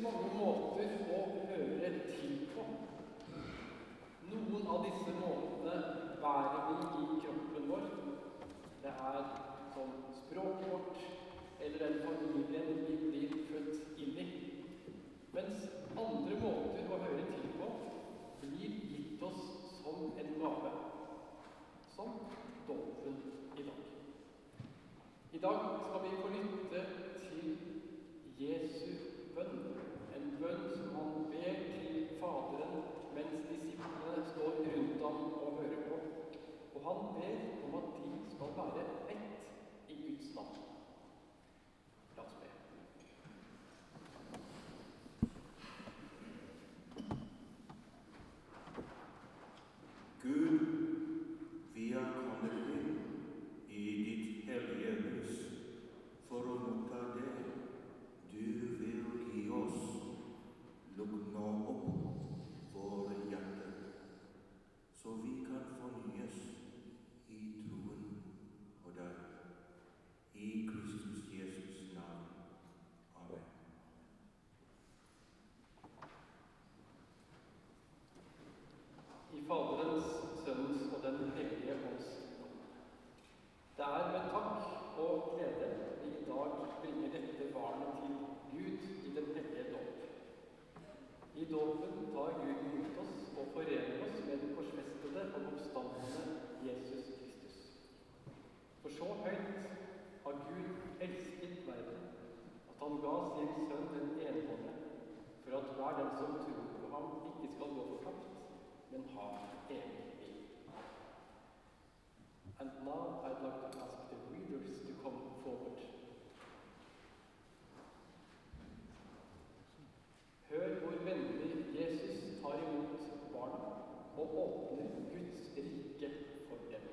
mange måter å høre til på. Noen av disse måtene bærer vi i kroppen vår. Det som språket vårt, eller den familien vi blir født inn i. Mens andre måter å høre til på blir gitt oss som en gave. Som dåpen i dag. I dag skal vi få lytte til Jesu bønn. En bønn som han ber til Faderen mens disiplene står rundt ham og hører på. Og han ber om at de skal være ett i Guds navn. La oss be. Gud, vi er kommet inn i ditt hellige hus for å motta det du vil gi oss. Lukk nå opp våre hjerter, så vi kan fornyes i troen på deg. I Kristus Jesus navn. Amen. I Faderens, Sønnens og Den hellige ånds navn. Det er med takk og glede vi i dag bringer dette barnet til Gud i den hellige dåp. I dåpen tar Gud imot oss og forener oss med den korsfestede og oppstandende Jesus Kristus. For så høyt har Gud elsket verden, at han ga sin sønn den enbårne, for at hver den som tror på ham ikke skal gå fortapt, men ha evig liv. And now I'd like to ask the readers to come forward. Hør hvor vennlig Jesus tar imot barna og åpner Guds rike for dem.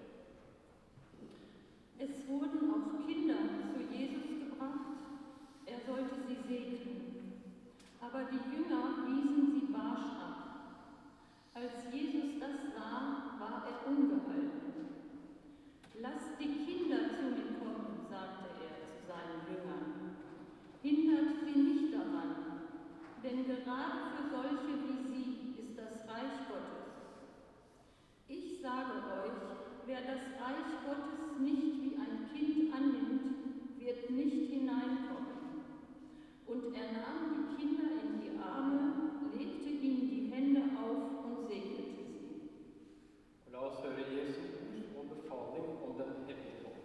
Es wurden auch Kinder zu Jesus gebracht, sollte sie segnen. Aber die Jünger wiesen sie barsch ab. Als Jesus das sah, war ungehalten. Lasst die Kinder zu mir kommen, sagte zu seinen Jüngern. Hindert sie nicht daran. Denn gerade für solche wie sie ist das Reich Gottes. Ich sage euch, wer das Reich Gottes nicht wie ein Kind annimmt, wird nicht hineinkommen. Und nahm die Kinder in die Arme, legte ihnen die Hände auf und segnete sie. La oss høre Jesu ord og befaling om den hellige ånd.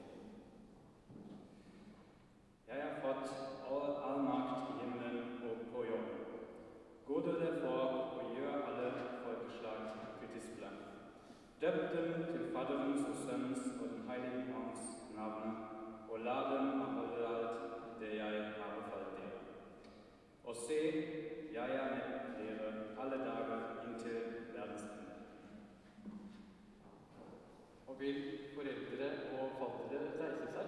Jeg har fått all makt i himmelen og på jorden. Gå du derfor og gjør alle folkeslag til disipler. Døp dem til Faderens og Sønnens og Den hellige ånds navn, og la dem holde alt det jeg har befalt dere. Og se, jeg med dere alle dager inntil verdens ende. Og vil foreldre og faddere reise seg?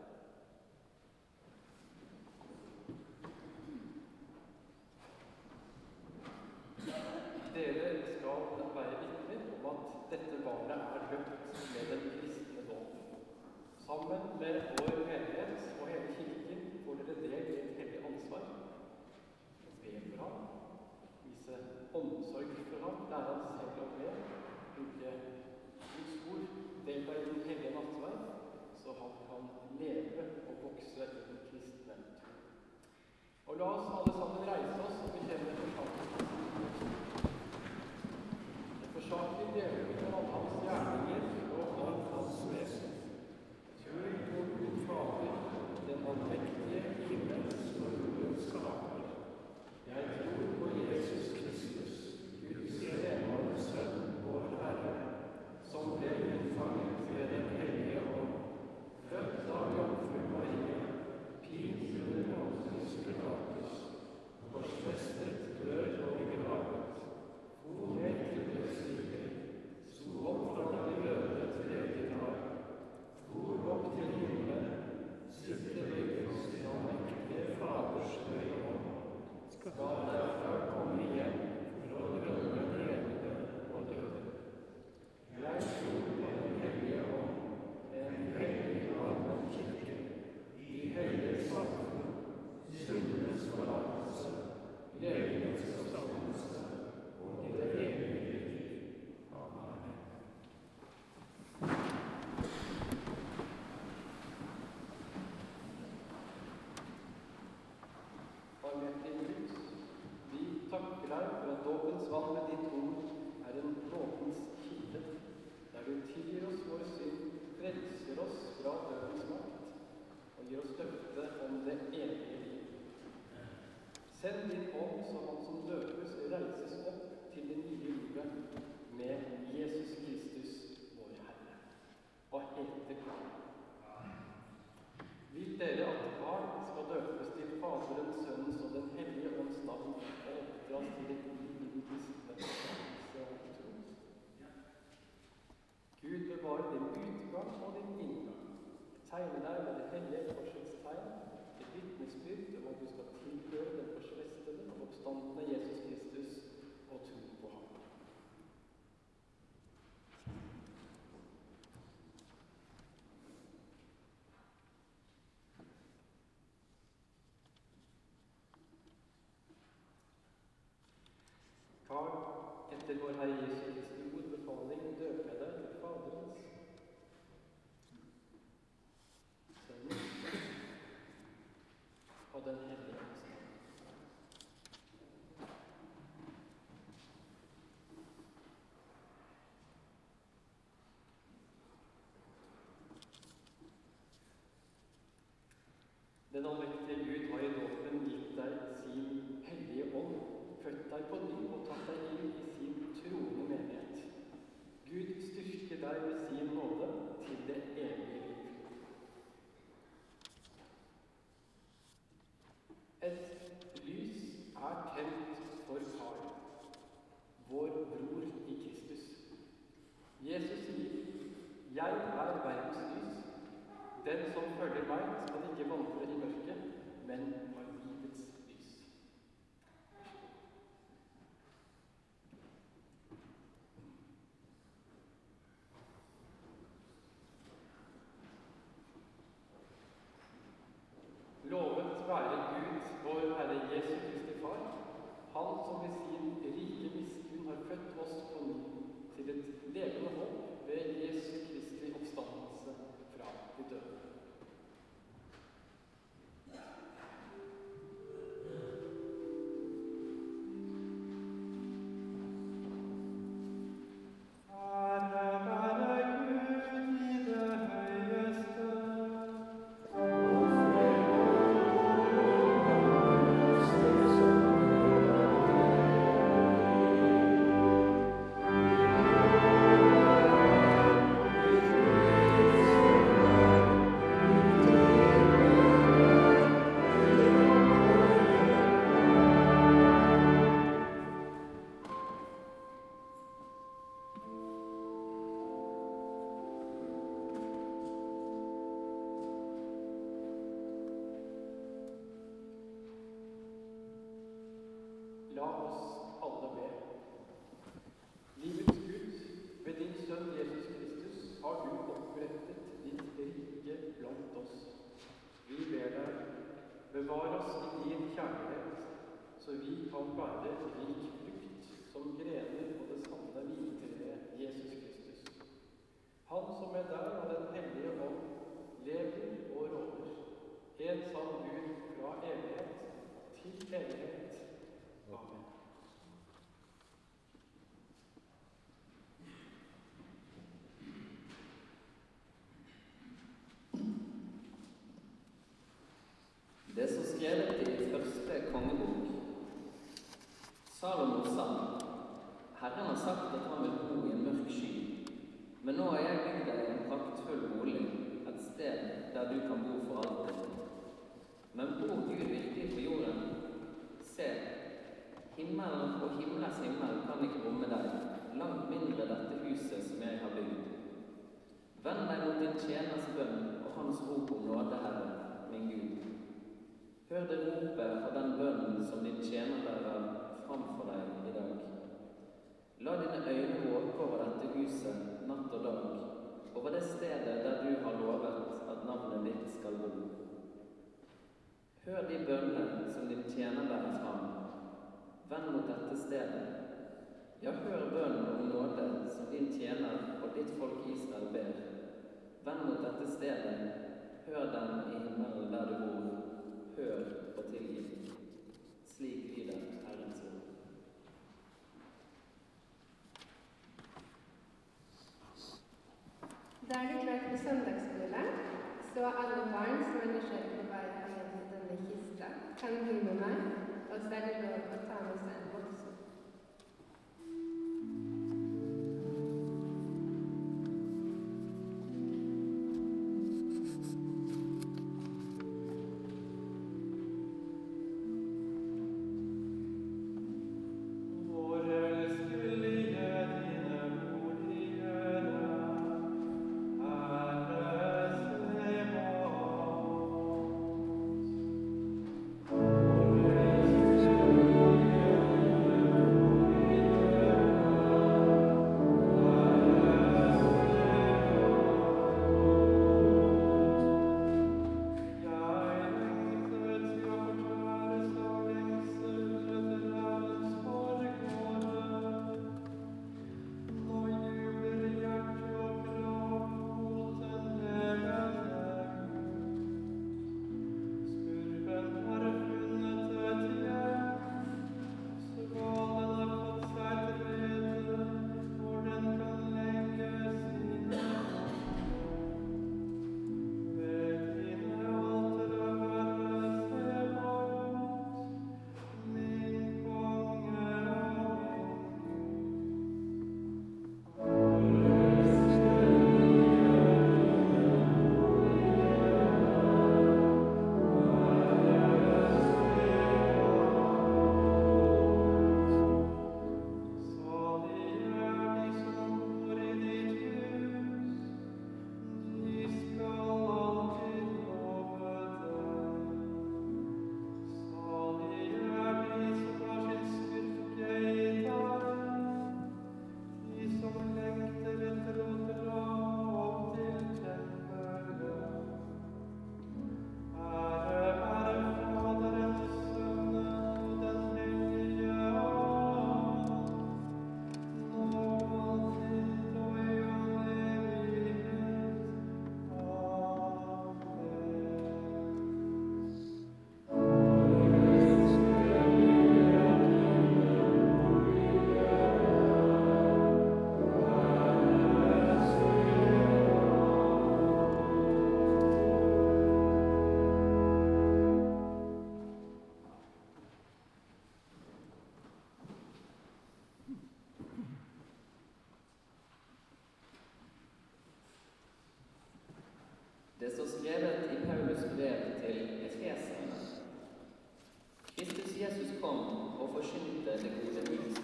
Dere skal være vitner om at dette barnet er døpt med den kristne dåp. Sammen med vår menighet og hele kirken får dere del i et hellig ansvar. Be for ham, vise omsorg for ham, lære han selv å be, bruke Guds ord, delta i den hellige nattverd, så han kan leve og vokse i den kristne tro. Og la oss alle sammen reise oss og bekjenne forsamlingen. Det forsaker djevelen om alle hans gjerninger og alt hans vesen. Tror på Gud Fader, den allmektige himmels og jordens skaper. Jeg tror på Jesus Kristus, Guds enbårne Sønn, vår Herre, som ble unnfanget ved den hellige ånd, født av jomfru Maria, pint under Pontius Pilatus, Jesus Kristus, vår Herre. Og heter barn. Vil dere at barn skal døpes til Faderens, Sønnens og Den hellige ånds navn og oppdras til et liv i den kristne forståelse og tro? Gud bevarer din utgang og din inngang. Tegne deg med det hellige korsets tegn, et vitnesbyrd om at du skal tilhøre den korsfestede og oppstandende Jesus Kristus og tro på ham. Karl, etter vår Herre Jesu Kristi ordbefaling, døper jeg deg til Faderens, Sønnens og Den hellige ånds navn. Den allmektige Gud har i dåpen gitt deg sin hellige ånd, født deg på ny og tatt deg inn i sin troende menighet. Gud styrker deg med sin nåde til det evige liv. Et lys er tent for Karl, vår bror i Kristus. Jesus sier, «Jeg er verdens lys. Den som følger meg skal ikke vandre i mørket, men har livets lys.» Lovet være Gud, vår Herre Jesu Kristi Far, Han som ved sin rike miskunn har født oss på ny til et levende håp ved Jesu Kristi oppstandelse fra de døde. La oss alle be. Livets Gud, ved din Sønn Jesus Kristus har du opprettet ditt rike blant oss. Vi ber deg, bevar oss i din kjærlighet, så vi kan bære rik frukt som grener på det sanne vintreet Jesus Kristus. Han som med deg og den hellige ånd lever og råder, en sann Gud fra evighet til evighet. Amen. Det som skrevet i første kongebok. Salomo sa, Herren har sagt at han vil bo i en mørk sky, men nå har jeg bygd deg en praktfull bolig, et sted der du kan bo for alltid. Men bor Gud virkelig på jorden? Se, himmelen og himmelens himmel kan ikke romme deg, langt mindre dette huset som jeg har bygd. Vend deg mot din tjeners bønn og hans rop om nåde, Herre, min Gud. Hør det ropet og den bønnen som din tjener bærer fram for deg i dag. La dine øyne våke over dette huset natt og dag, over det stedet der du har lovet at navnet ditt skal bo. Hør de bønnene som din tjener bærer fram. Vend mot dette stedet. Ja, hør bønnen om nåde som din tjener og ditt folk Israel ber. Vend mot dette stedet. Hør den i himmelen der du bor. Hør og tilgi. Slik lyder Herrens ord. Da er det klart for søndagsskole, så alle barn som er nysgjerrige på hva jeg har igjen til denne kista, kan bli med meg, og så er det lov å ta med seg en voksen.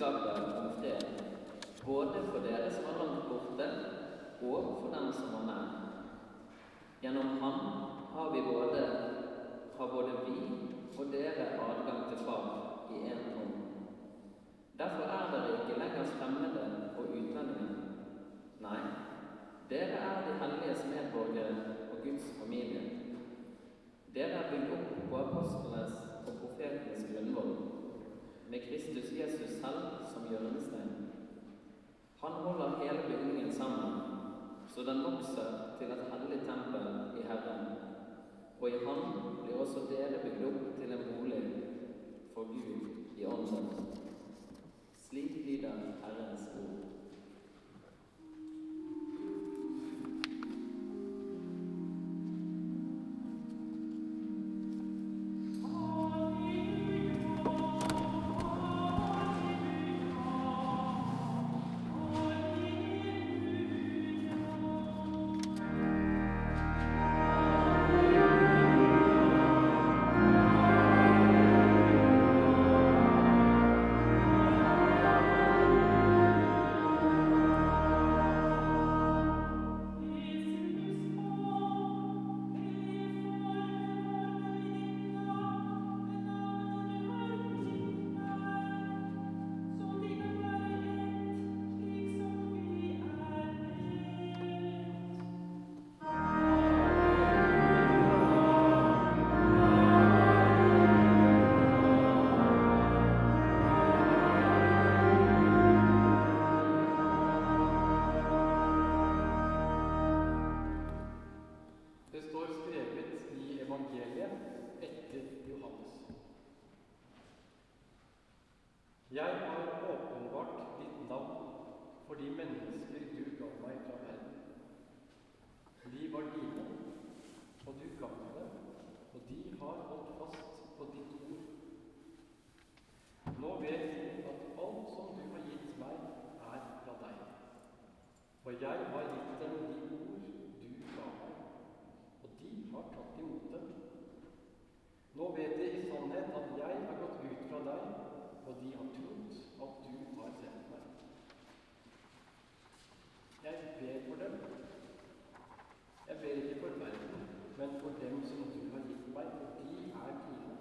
budskapet om fred, både for dere som er langt borte, og for dem som er nær. Gjennom ham har både vi og dere adgang til Far i en ånd. Derfor er dere ikke lenger fremmede og utlendinger. Nei, dere er de helliges medborgere og Guds familie. Dere er bygd opp på apostlenes og profetenes grunnvoll, med Kristus Jesus selv som hjørnestein. Han holder hele bygningen sammen, så den vokser til et hellig tempel i Herren, og i ham blir også dere bygd opp til en bolig for Gud i ånden. Slik lyder Herrens ord. Jeg har åpenbart ditt navn for de mennesker du ga meg fra verden. De var dine, og du ga meg dem, og de har holdt fast på ditt ord. Nå vet de at alt som du har gitt meg, er fra deg. For jeg har gitt dem de ord du ga meg, og de har tatt imot dem. Nå vet de i sannhet at jeg har gått ut fra deg, og de har trodd at du har sendt meg. Jeg ber for dem. Jeg ber ikke for verden, men for dem som du har gitt meg, for de er dine.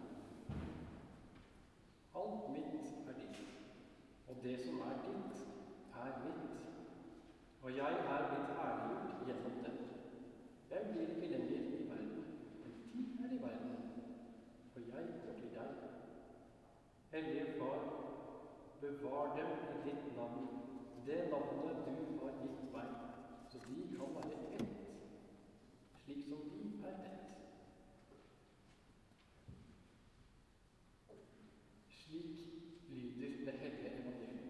Alt mitt er ditt, og det som er ditt, er mitt. Og jeg er blitt herliggjort gjennom dem. Jeg blir ikke lenger i verden, men de er i verden, og jeg går til deg. Hellige Far, bevar dem i ditt navn, det navnet du har gitt meg, så de kan være ett, slik som de er ett. Slik lyder det hellige evangeliet.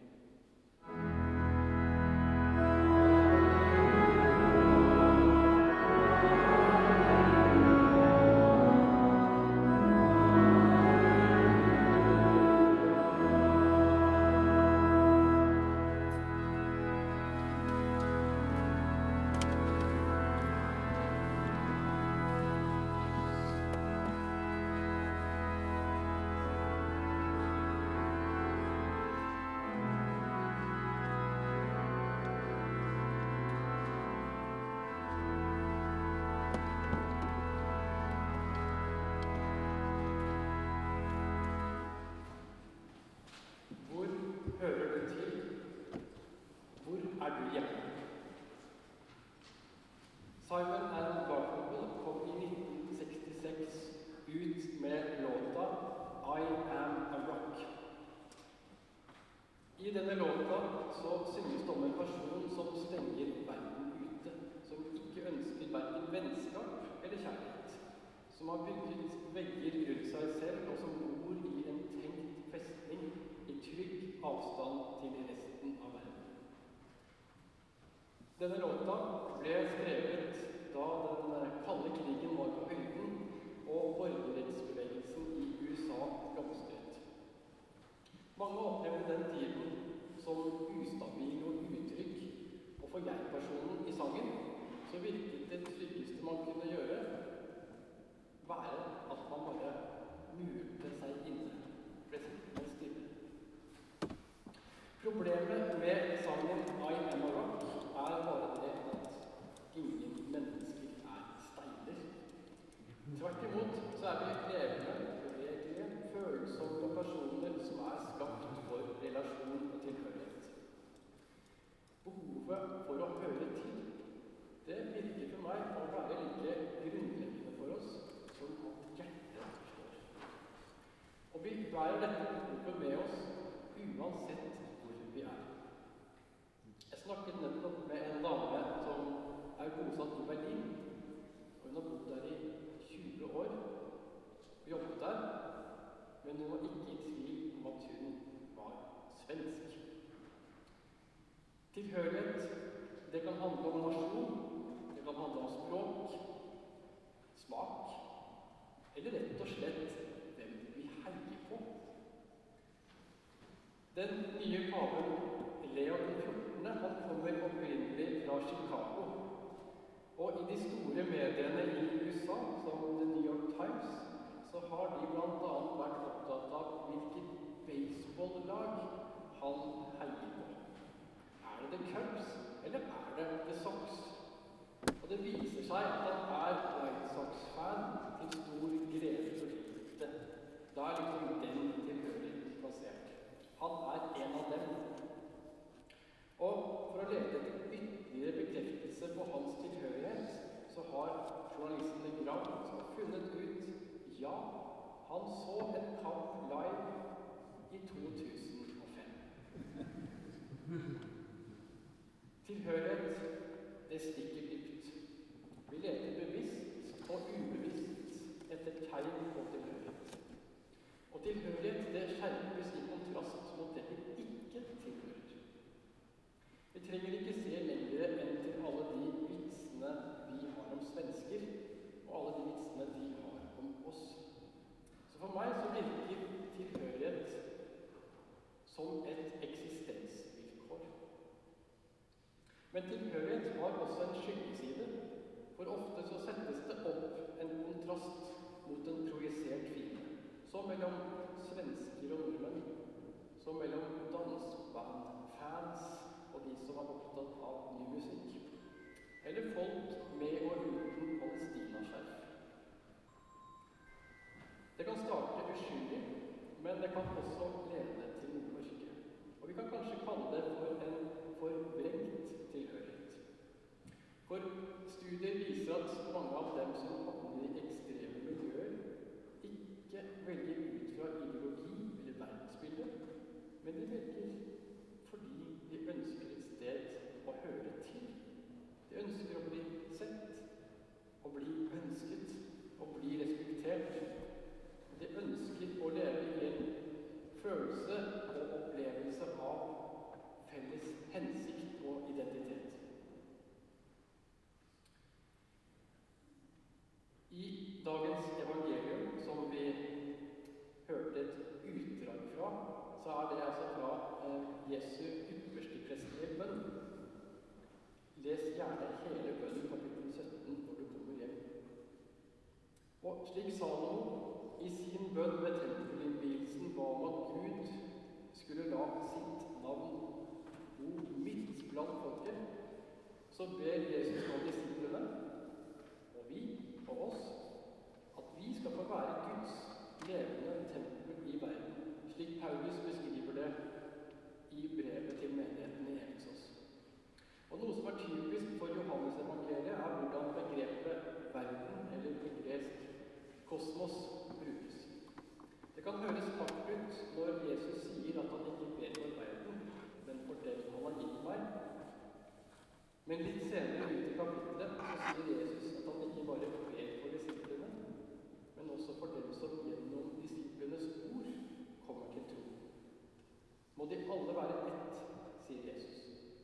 Hører du til? Hvor er du hjemme? Simon and Garfunkel kom i 1966 ut med låta I Am a Rock. I denne låta så synges det om en person som stenger verden ute, som ikke ønsker hverken vennskap eller kjærlighet, som har bygget vegger rundt seg selv, og som bor i en tenkt festning i trygg avstand til resten av verden. Denne låta ble skrevet da den kalde krigen var på høyden og borgerrettsbevegelsen i USA blomstret. Mange opplevde den tiden som ustabil og utrygg, og for jeg-personen i sangen så virket det tryggeste man kunne gjøre være at man bare murte seg inne, ble sittende stille. Problemet med sangen I Am a Rock er bare det at ingen mennesker er steiner. Tvert imot så er vi levende, bevegelige, følsomme personer som er skapt for relasjon og tilhørighet. Behovet for å høre til, det virker for meg å være like grunnleggende for oss som at hjertet slår. Og vi bærer dette behovet med oss uansett hvor vi er. Jeg snakket nettopp med en dame som er bosatt i Berlin, og hun har bodd der i 20 år, jobbet der, men hun var ikke i tvil om at hun var svensk. Tilhørighet, det kan handle om nasjon, det kan handle om språk, smak, eller rett og slett hvem vi heier på. Den nye paven Leo 14. Han kommer opprinnelig fra Chicago. Og i de store mediene i USA, som The New York Times, så har de blant annet vært opptatt av hvilket baseballlag han heier på. Er det The Cubs, eller er det The Sox? Og det viser seg at han er White Sox-fan til stor glede for dette. Da er liksom den tilhørigheten plassert. Han er en av dem. Og for å lete etter ytterligere bekreftelse på hans tilhørighet, så har journalistene Gram funnet ut, ja, han så en kamp live i 2005. Tilhørighet, det stikker dypt. Vi leter bevisst og ubevisst etter tegn på tilhørighet. Og tilhørighet, det skjerpes i kontrast mot det vi ikke tilhører. Vi trenger ikke se lenger enn til alle de vitsene vi har om svensker, og alle de vitsene de har om oss. Så for meg så virker tilhørighet som et eksistensvilkår. Men tilhørighet har også en skyggeside, for ofte så settes det opp en kontrast mot en projisert fiende. Så mellom svensker og nordmenn, så mellom dansebandfans og de som er opptatt av ny musikk, eller folk med og uten palestinaskjerf. Det kan starte uskyldig, men det kan også lede til noe mørke. Og vi kan kanskje kalle det for en forvrengt tilhørighet. For studier viser at mange av dem som havner i ekstreme miljøer, ikke velger ut fra ideologi eller verdensbilde, men de velger fordi de ønsker et sted å høre til. De ønsker å bli sett, å bli ønsket, å bli respektert. De ønsker å leve i en følelse og opplevelse av felles hensikt og identitet. I dagens evangelium, som vi hørte et utdrag fra, så er det altså fra Jesu ypperste prestelige bønn. Les gjerne hele bønnen, kapittel 17, når du kommer hjem. Og slik Salomo i sin bønn ved tempelinnvielsen ba om at Gud skulle la sitt navn bo midt blant folket, så ber Jesus nå disiplene, og vi og oss, at vi skal få være Guds levende tempel i verden, slik Paulus beskriver det i brevet til menigheten i Efesos. Og noe som er typisk for Johannes evangeliet, er hvordan begrepet verden, eller på gresk kosmos, brukes. Det kan høres hardt ut når Jesus sier at han ikke ber for verden, men for dem han har gitt meg. Men litt senere ut i kapittelet så sier Jesus at han ikke bare ber for disiplene, men også for dem som gjennom disiplenes ord kommer til tro. Må de alle være ett, sier Jesus.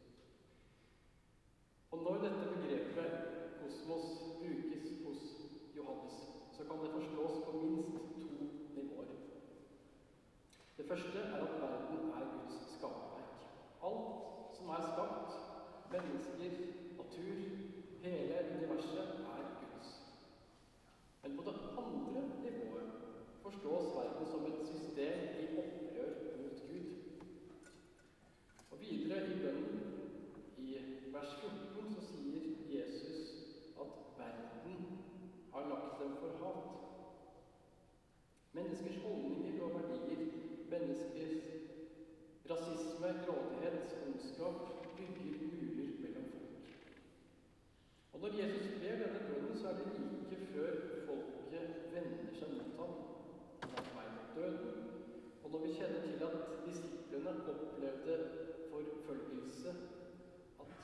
Og når dette begrepet kosmos brukes hos Johannes, så kan det forstås på minst 2 nivåer. Det første er at verden er Guds skaperverk. Alt som er skapt, mennesker, natur, hele universet er Guds. Men på det andre nivået forstås verden som et system i opprør mot Gud.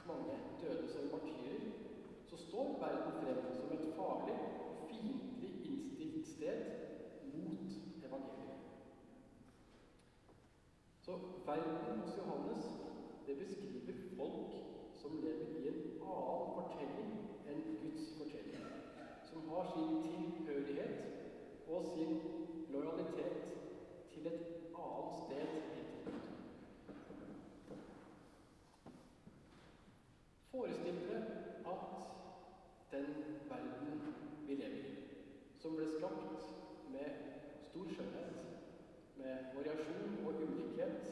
mange døde som martyrer, så står verden frem som et farlig og fiendtlig innstilt sted mot evangeliet. Så verden hos Johannes, det beskriver folk som lever i en annen fortelling enn Guds fortelling, som har sin tilhørighet og sin lojalitet til et annet sted enn til Gud. Forestill dere at den verden vi lever i, som ble skapt med stor skjønnhet, med variasjon og ulikhet,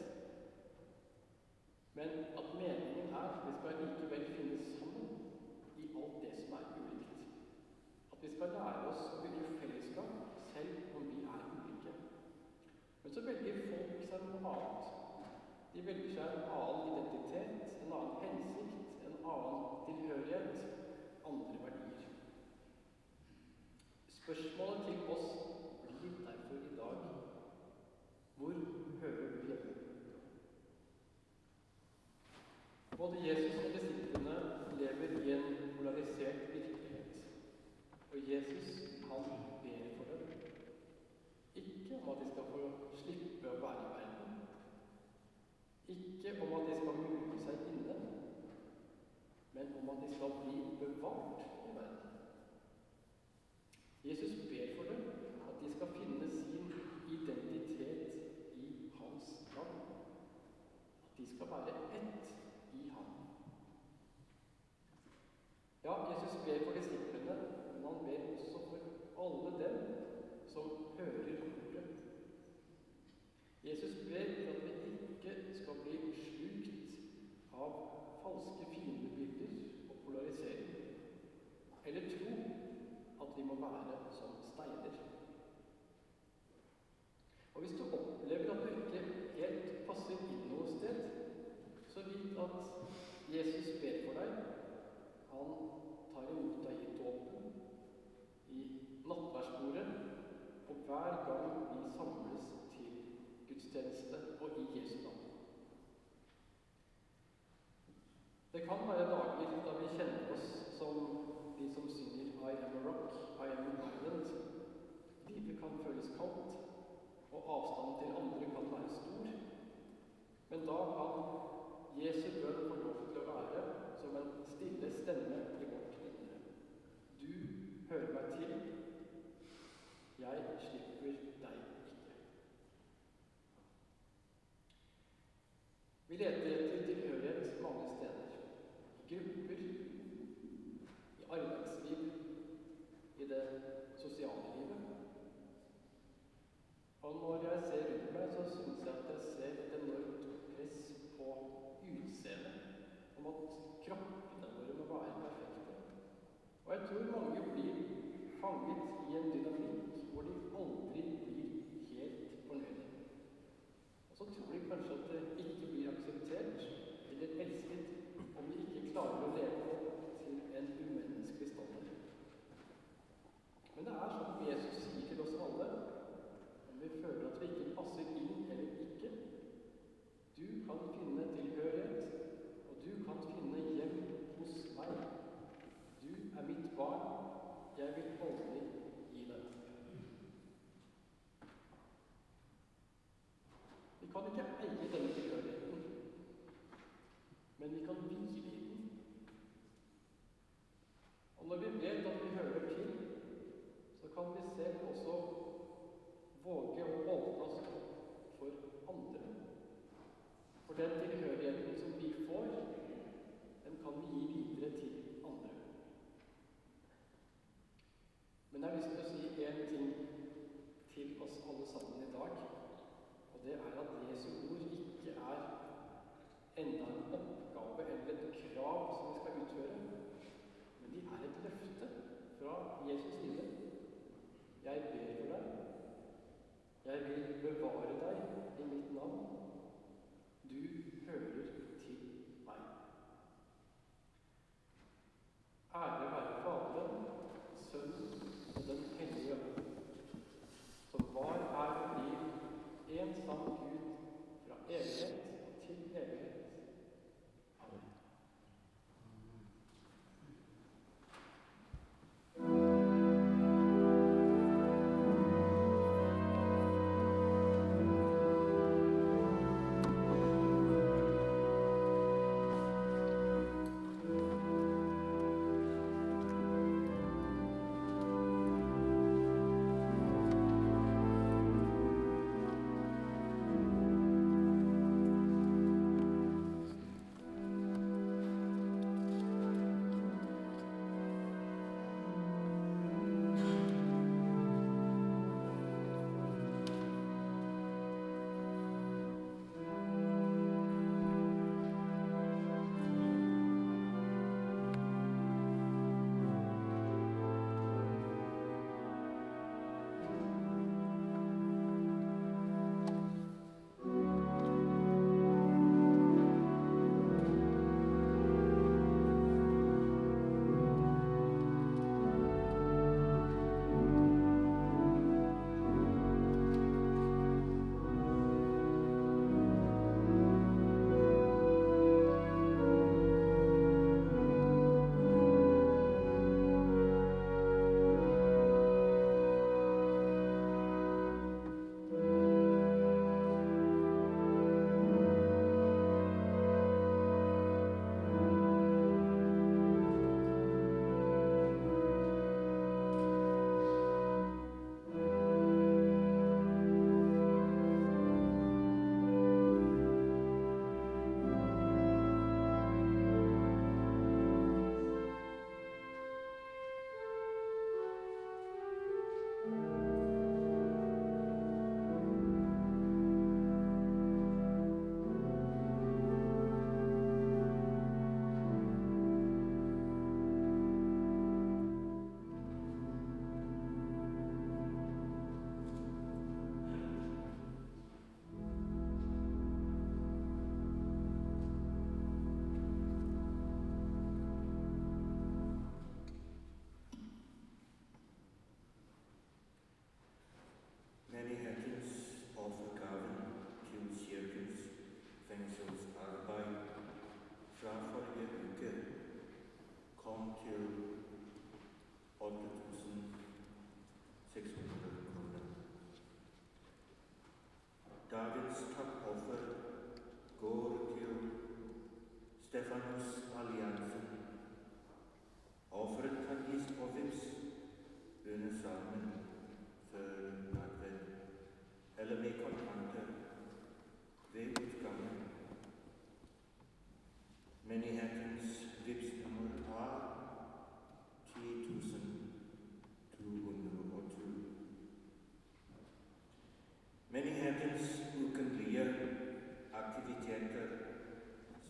men at meningen er at vi skal likevel finne sammen i alt det som er ulikt. At vi skal lære oss å bygge fellesskap selv om vi er ulike. Men så velger folk seg noe annet. De velger seg en annen identitet, en annen hensikt, en annen tilhørighet, andre verdier. Spørsmålet til oss blir derfor i dag: hvor hører du hjemme? Både Jesus og disiplene lever i en polarisert virkelighet. Og Jesus, han ber for dem. Ikke om at de skal få slippe å være i verden. Ikke om at de skal mure seg inne, men om at de skal bli bevart i verden. Jesus ber for dem at de skal finne sin identitet i hans navn. At de skal være ett i ham. Ja, Jesus ber for disiplene, men han ber også for alle dem som hører ordet. Jesus ber for at vi ikke skal bli slukt av falske fiendebilder og polarisering, eller tro at vi må være som steiner. Og hvis du opplever at du ikke helt passer inn noe sted, så vit at Jesus ber for deg. Han tar imot deg i dåpen, i nattverdsbordet, og hver gang vi samles til gudstjeneste og i Jesu navn. Det kan være dager da vi kjenner oss som de som synger I am a rock, I am an island. Livet kan føles kaldt, og avstanden til andre kan være stor. Men da kan Jesu bønn få lov til å være som en stille stemme i vårt indre. Du hører meg til, jeg slipper deg ikke. Vi leter etter tilhørighet mange steder. I grupper, i arbeidsliv, i det sosiale livet. Og når jeg ser rundt meg, så synes jeg at jeg ser et enormt press på utseendet, om at kroppene våre må være perfekte. Og jeg tror mange blir fanget i en dynamikk hvor de aldri blir helt fornøyde. Og så tror de kanskje at det ikke blir akseptert eller elsket om de ikke klarer å leve opp til en umenneskelig standard. Men det er som Jesus sier til oss alle, om vi føler at vi ikke passer inn eller ikke. Du kan finne tilhørighet, og du kan finne hjem hos meg. Du er mitt barn, jeg vil aldri gi deg opp. Vi kan ikke eie denne tilhørigheten, men vi kan hvile i den. Og når vi vet at vi hører til, så kan vi selv også våge å åpne oss opp for andre. For den tilhørigheten som vi får, den kan vi gi videre til andre. Men jeg har lyst til å si en ting til oss alle sammen i dag, og det er at Jesu ord ikke er enda en oppgave eller et krav som vi skal utføre, men de er et løfte fra Jesus side. Jeg ber for deg. Jeg vil bevare deg i mitt navn. Du hører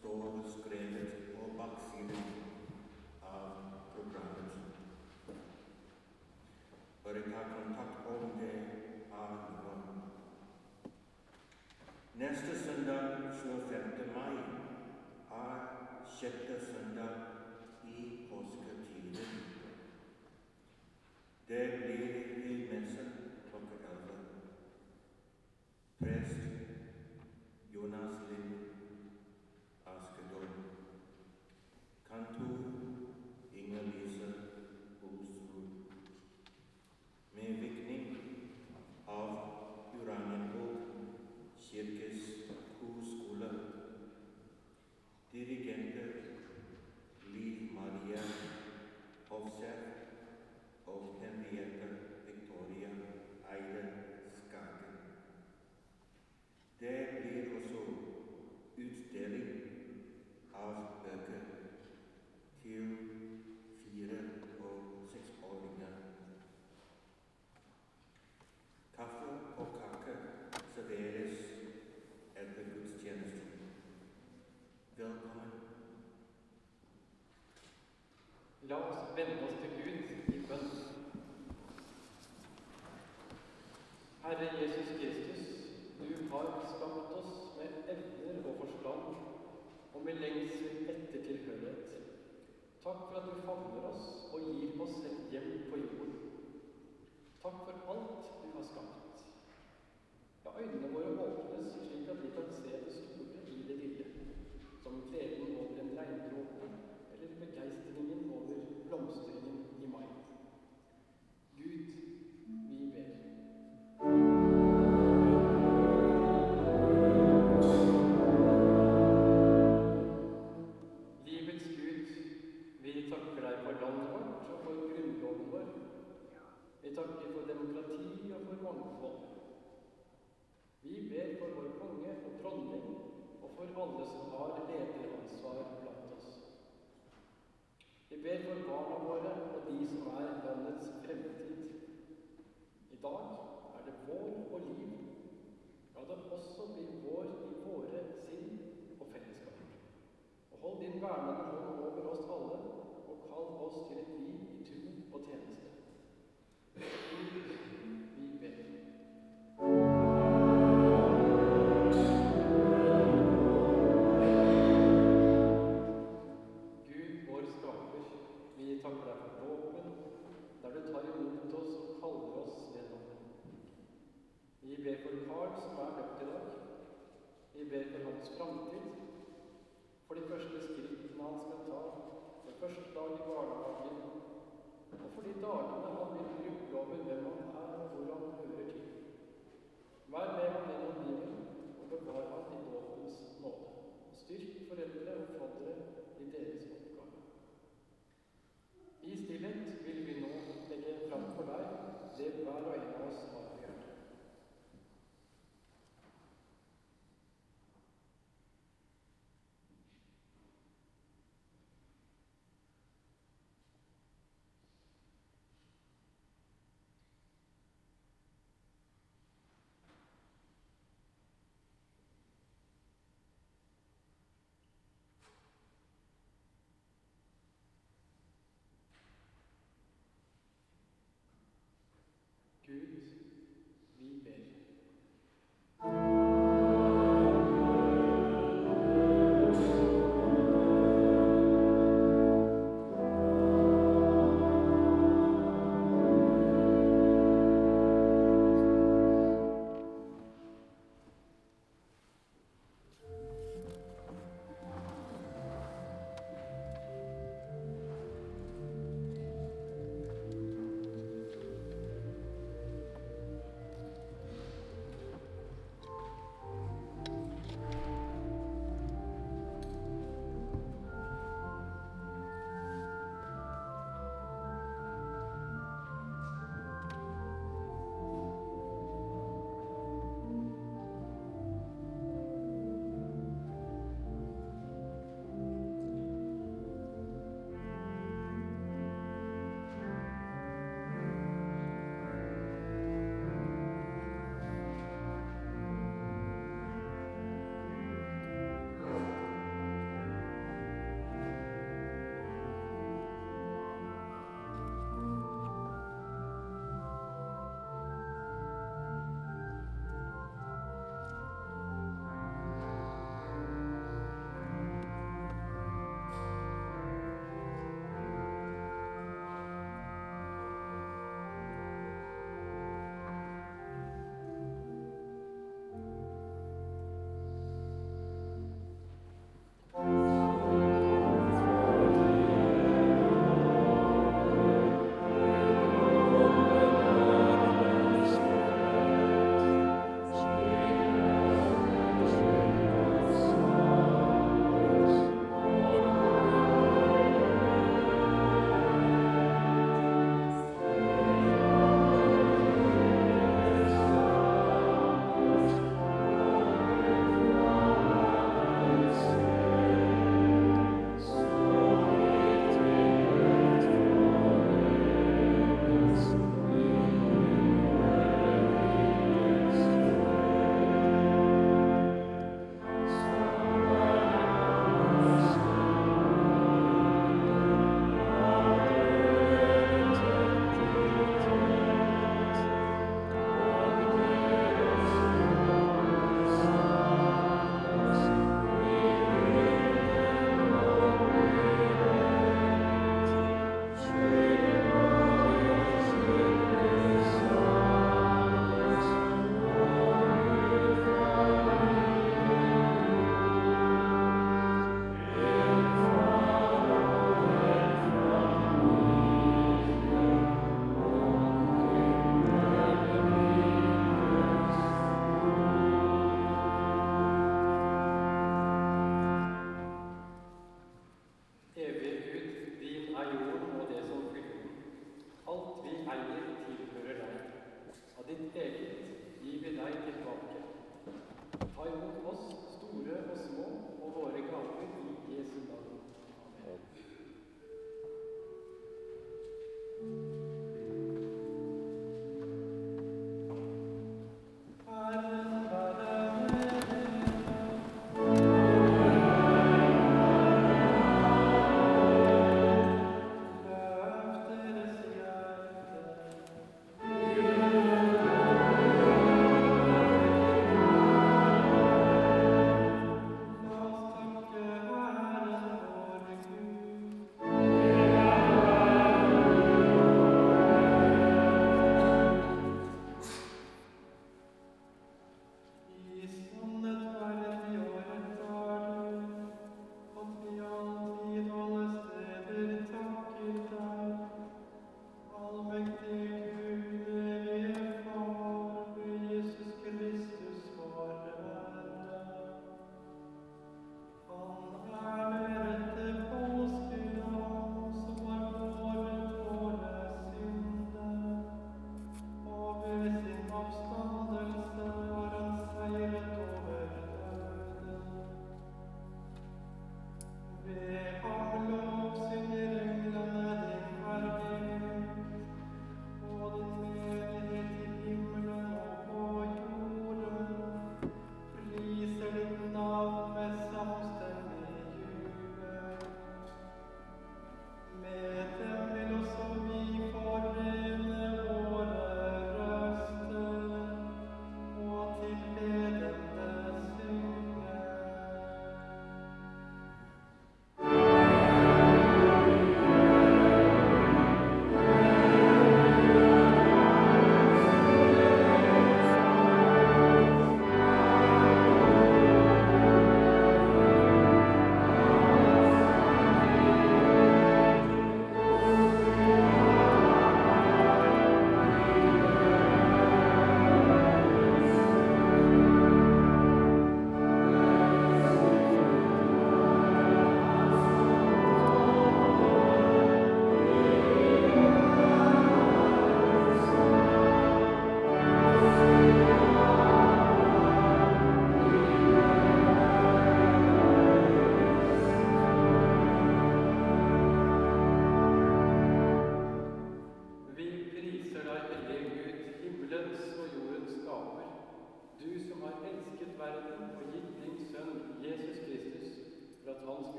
står skrevet på baksiden av programmet. Bare ta kontakt om det er noe. Neste søndag, 25. mai, er 6. søndag i påsketiden. Det blir høymesse klokka 11. Prest Jonas Lind Askedal. Kantor Inger-Lise Olsrud. Medvirkning av Uranienborg kirkes korskole. Dirigenter Liv Maria Hovseth og Henriette Victoria Eide Skagen. Det blir også utdeling av bøker til 4- og 6-åringer. Kaffe og kake serveres etter gudstjenesten. Velkommen. La oss vende oss til Gud i bønn. Herre Jesus Kristus, du har skapt oss med evner og forstand og med lengsel etter tilhørighet. Takk for at du favner oss og gir oss et hjem på jorden. Takk for alt du har skapt. La øynene våre åpnes slik at vi kan se det store i det lille, som gleden over en regndråpe eller begeistringen over blomstringen i mai. Gud, vi ber. Livets Gud, vi takker deg for landet vårt og for grunnloven vår. Vi takker for demokrati og for mangfold. Vi ber for vår konge og dronning og for alle som har lederansvar blant oss. Vi ber for barna våre og de som er landets fremtid. I dag er det vår og liv. La det også bli vår i våre sinn og fellesskap. Og hold din vernende hånd over oss alle, og kall oss til et liv i tro og tjeneste. Gud, vi ber. Gud, vår skaper, vi takker deg for dåpen, der du tar imot oss og kaller oss ved navn. Vi ber for Karl som er døpt i dag. Vi ber for hans framtid, for de første skrittene han skal ta, for første dag i barnehagen, og for de dagene han vil gruble over hvem han er og hvor han hører til. Vær med ham gjennom livet, og bevar ham i dåpens nåde. Styrk foreldre og faddere i deres oppgave. I stillhet vil vi nå legge fram for deg det hver og en av oss har på hjertet.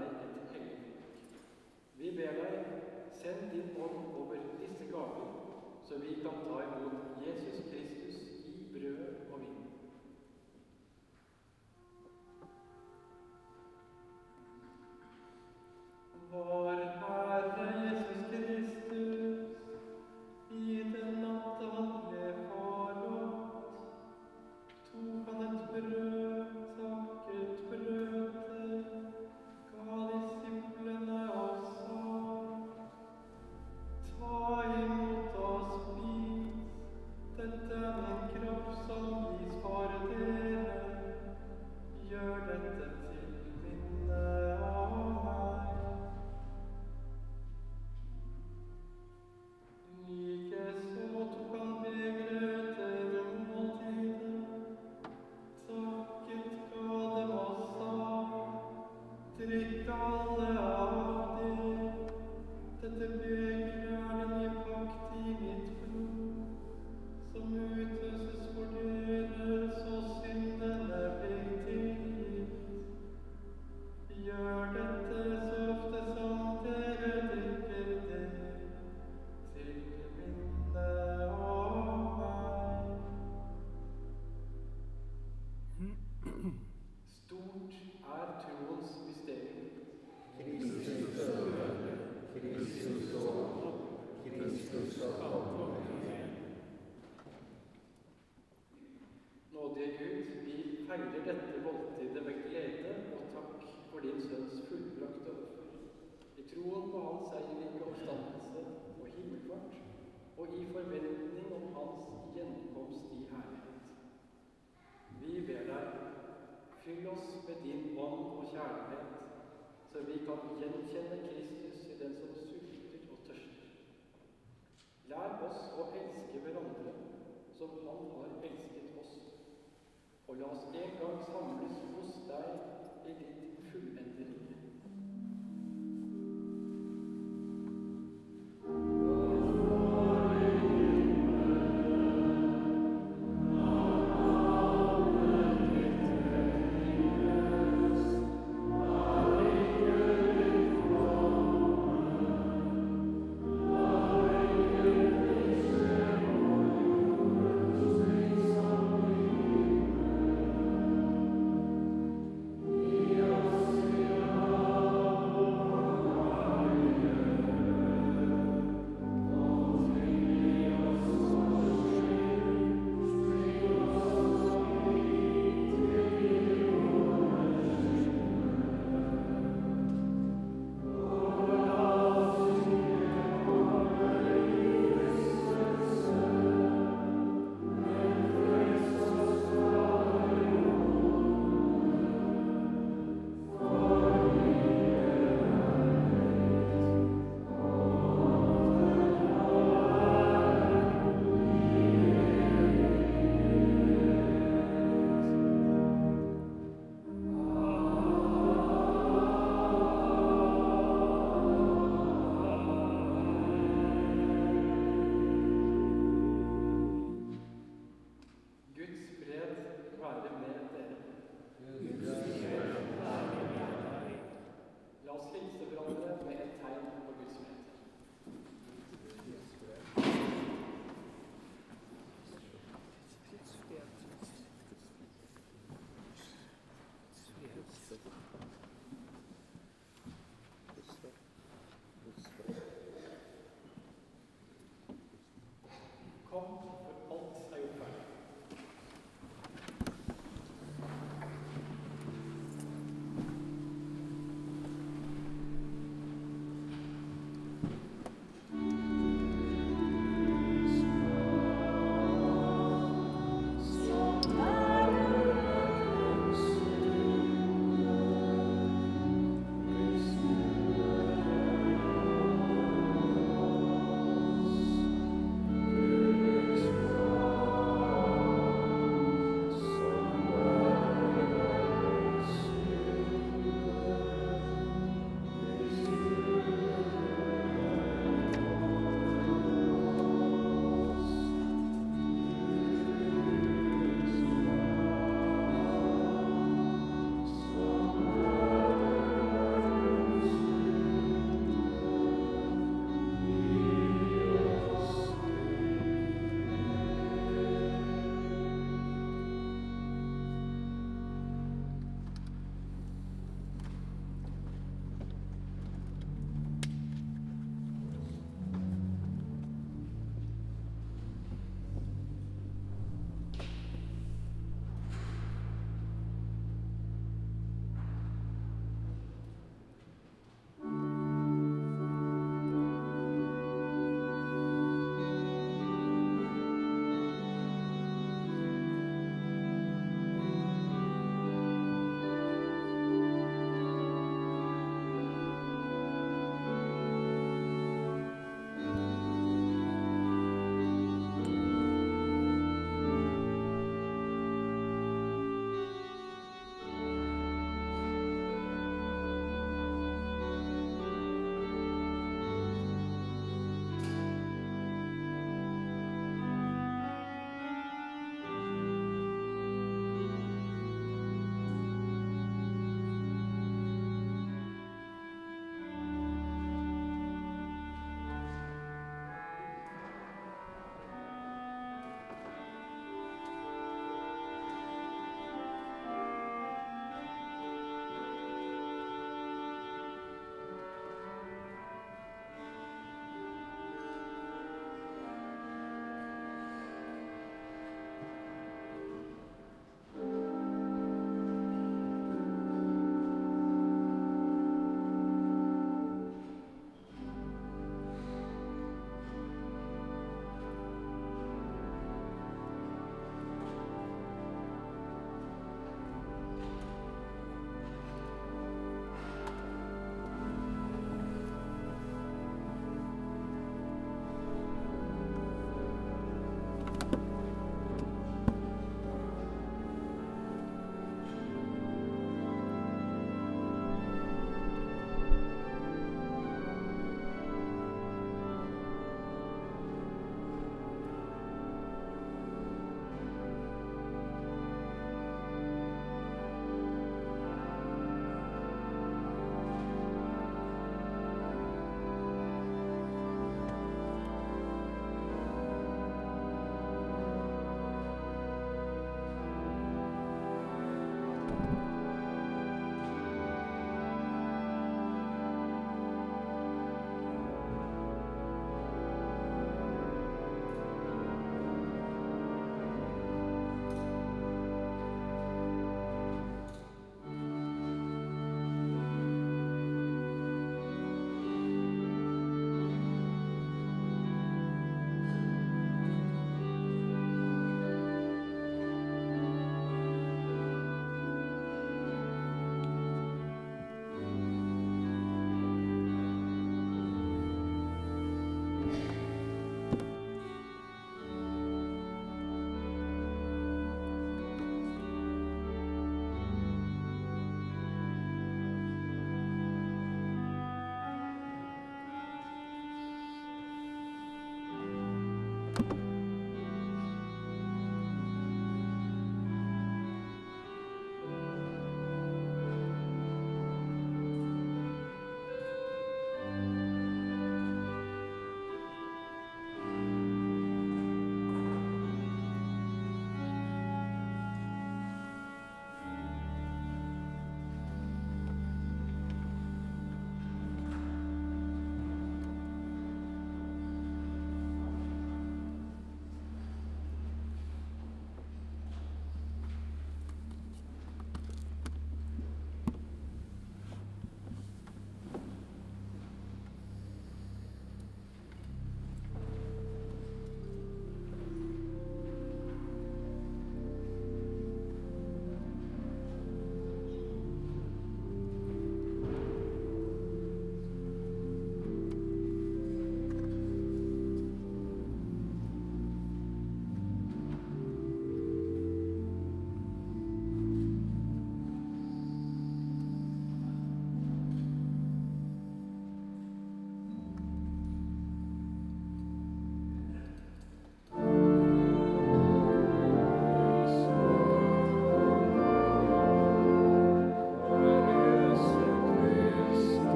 deg et hellig folk. Vi ber deg, send din ånd over disse gaver, så vi kan ta imot Jesus Kristus i brød og vin. Vår Herre Jesus Kristus, i den natt han ble forrådt, tok han et brød, takket brødet, ga disiplene og sa: Ta imot og spis, dette er min kropp som gis for dere. Gjør dette til minne om meg. Likeså tok han begeret etter måltidet, takket, ga dem og sa: Drikk alle av det. Dette begeret er den nye pakt i mitt blod, som utøses for dere, så syndene blir tilgitt. Gjør dette så ofte som dere drikker det, til minne om meg. Stort er troens mysterium. Nådige Gud, vi feirer dette måltidet med glede og takk for din sønns fullbrakte offer, i troen på hans seierrike oppstandelse og himmelfart, og i forventning om hans gjenkomst i herlighet. Vi ber deg, fyll oss med din ånd og kjærlighet, så vi kan gjenkjenne Kristus i den som sulter og tørster. Lær oss å elske hverandre som han har elsket oss, og la oss en gang samles hos deg i ditt fullendte rike. Dios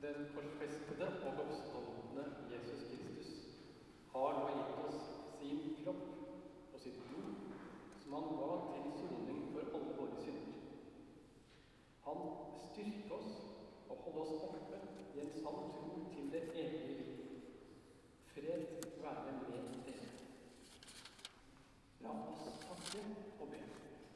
den korsfestede og oppstandende Jesus Kristus har nå gitt oss sin kropp og sitt blod, som han ga til soning for alle våre synder. Han styrker oss og holder oss oppe i en sann tro til det evige liv. Fred være med dere. La oss takke og be.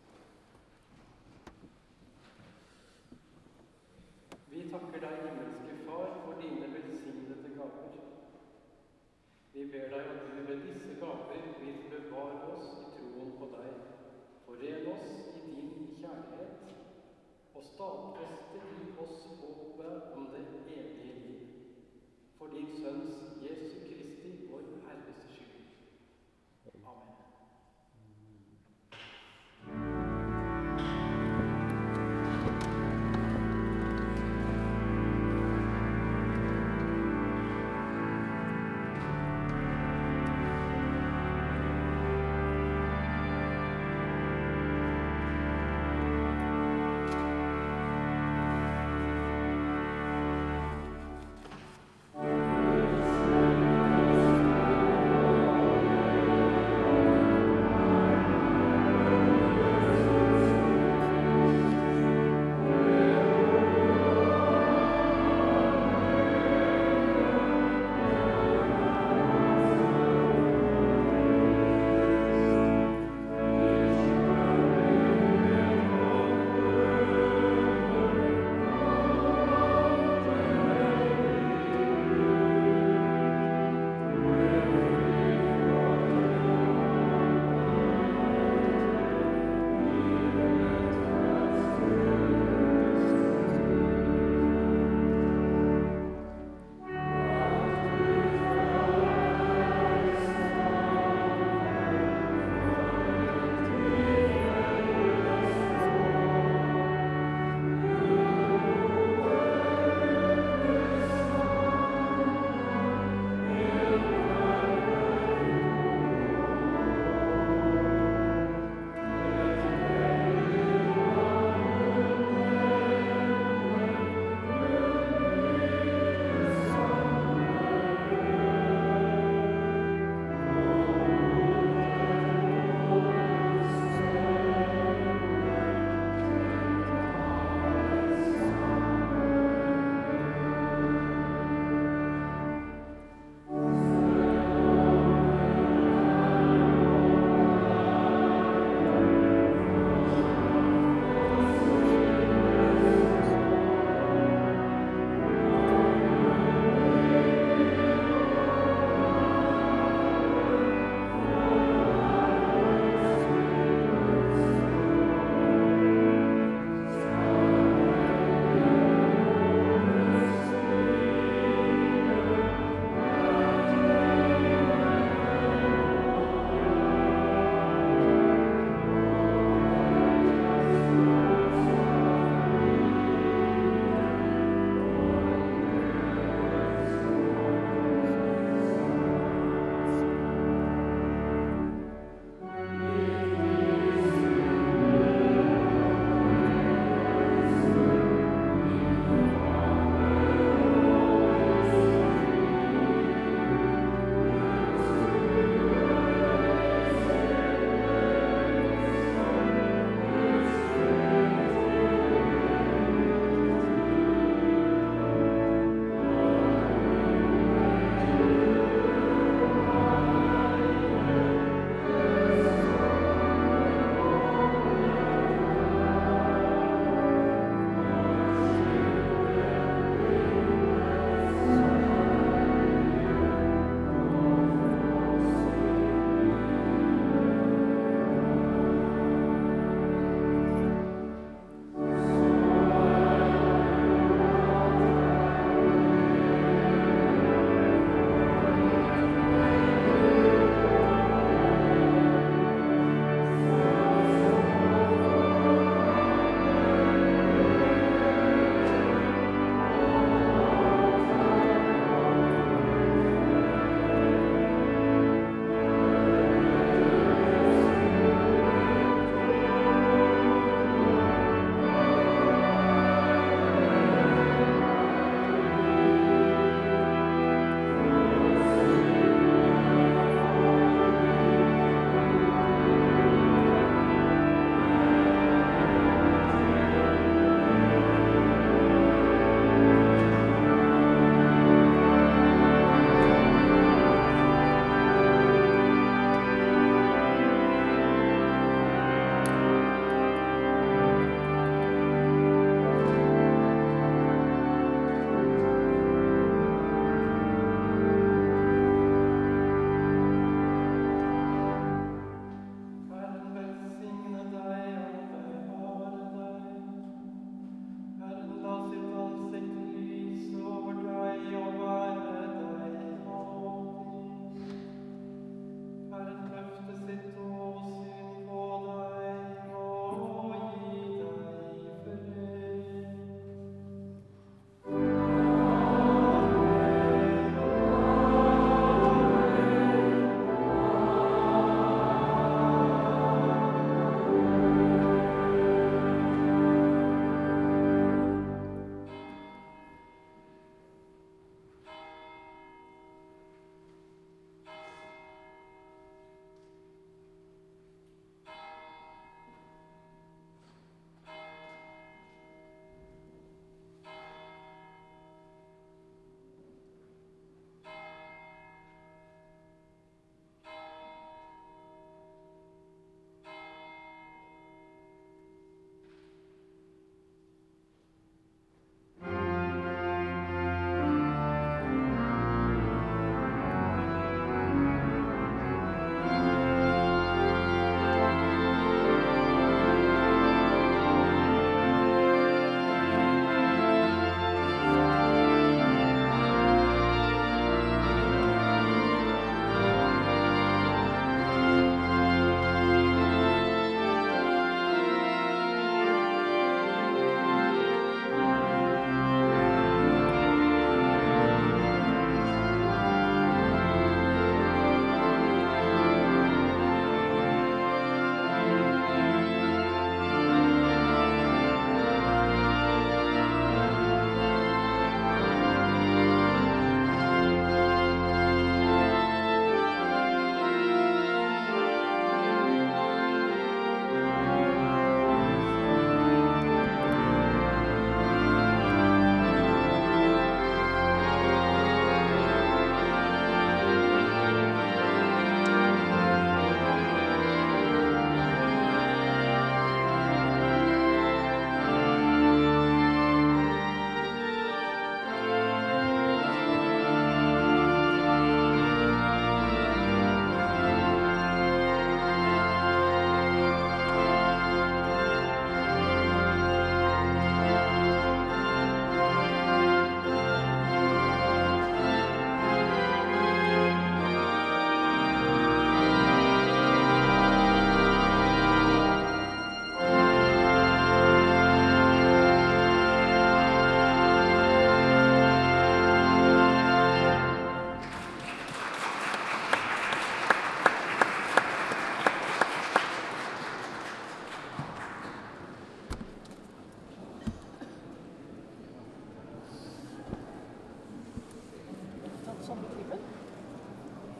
Vi takker deg, himmelske Far, for dine velsignede gaver. Vi ber deg at du ved disse gaver vil bevare oss i troen på deg, forene oss i din kjærlighet og stadfeste i oss håpet om det evige liv. For din Sønns Jesu Kristi, vår Herres skyld. Amen.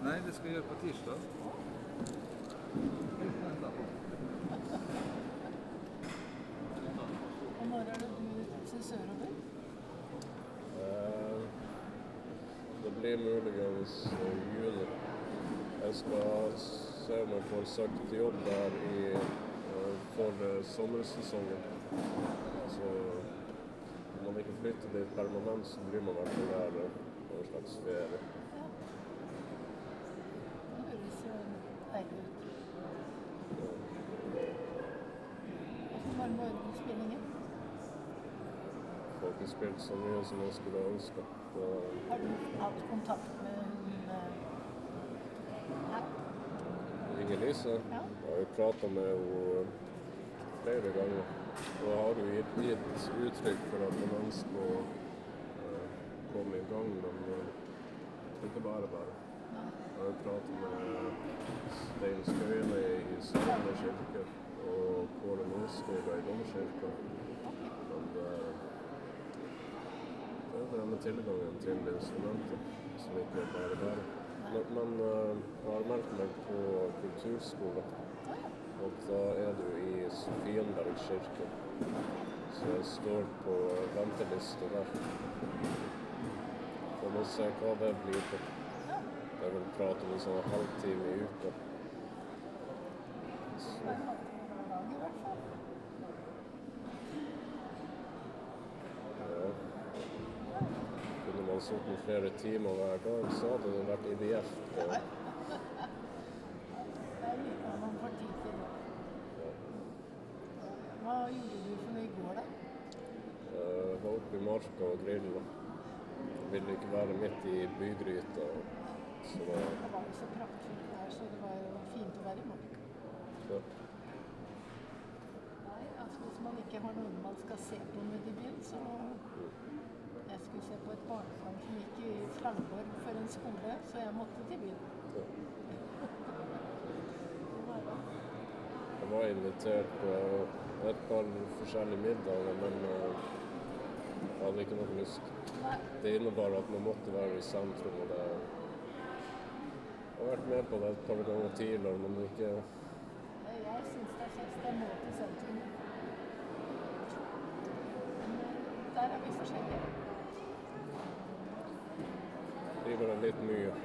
Nei, det skal vi gjøre på tirsdag. Og når det du til sørover? Det blir muligens juli. Jeg skal se om jeg får søkt jobb der for sommersesongen. Så når man ikke flytter dit permanent, så blir man hvertfall der en slags ferie. Ja. Det høres jo deilig ut. Hvordan var morgenspillingen? Får ikke spilt så mye som jeg skulle ønske. Har du hatt kontakt med hun her? Inger-Lise? Ja. Jeg har jo pratet med henne flere ganger. Og har jo gitt uttrykk for at man ønsker å komme i gang, men ikke bare. Jeg har jo pratet med Stein Skøyene i Sørlandet kirke og Kåre Nordskoga i Domkirka. Men det er det med tilgangen til instrumenter som ikke er bare. Men jeg har meldt meg på kulturskole. Og da er du i Sofienberg kirke. Så jeg står på venteliste der. Får vi se hva det blir på. Jeg vil prate om en sånn halvtime i uka. Så. Ja. Kunne man sittet med flere timer hver dag, så hadde det vært ideelt. Det er like man får tid til det. Hva gjorde du for noe i går da? Jeg var oppe i marka og grillet. Jeg ville ikke være midt i bygryta. Så Det var jo så praktfullt der, så det var jo fint å være i marka. ja. Nei, altså hvis man ikke har noen man skal se på med i bil, så jeg skulle se på et barnefang som gikk i Flangborg for en skole, så jeg måtte til bil. Jeg var invitert på et par forskjellige middager, men jeg hadde ikke noe lyst. Nei. Det innebar at man måtte være i sentrum, og det jeg har vært med på det et par ganger tidligere, men ikke... Jeg synes det er fest, jeg må til sentrum. Men der er vi forskjellige. Det blir litt mye.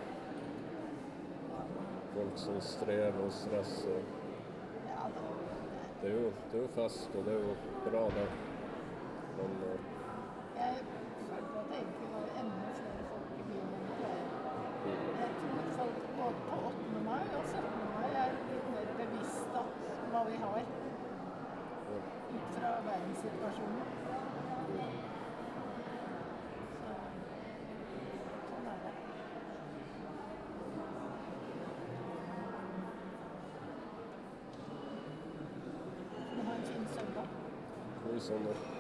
Folk som strever og stresser. Ja, Det er jo fest, og det er jo bra det. Men jeg følte at det egentlig var enda flere folk i byen enn det pleier. Jeg tror folk både på 8. mai og 17. mai er litt mer bevisst av hva vi har ut fra verdenssituasjonen. Så sånn er det. Vi har en fin søndag. god sommer.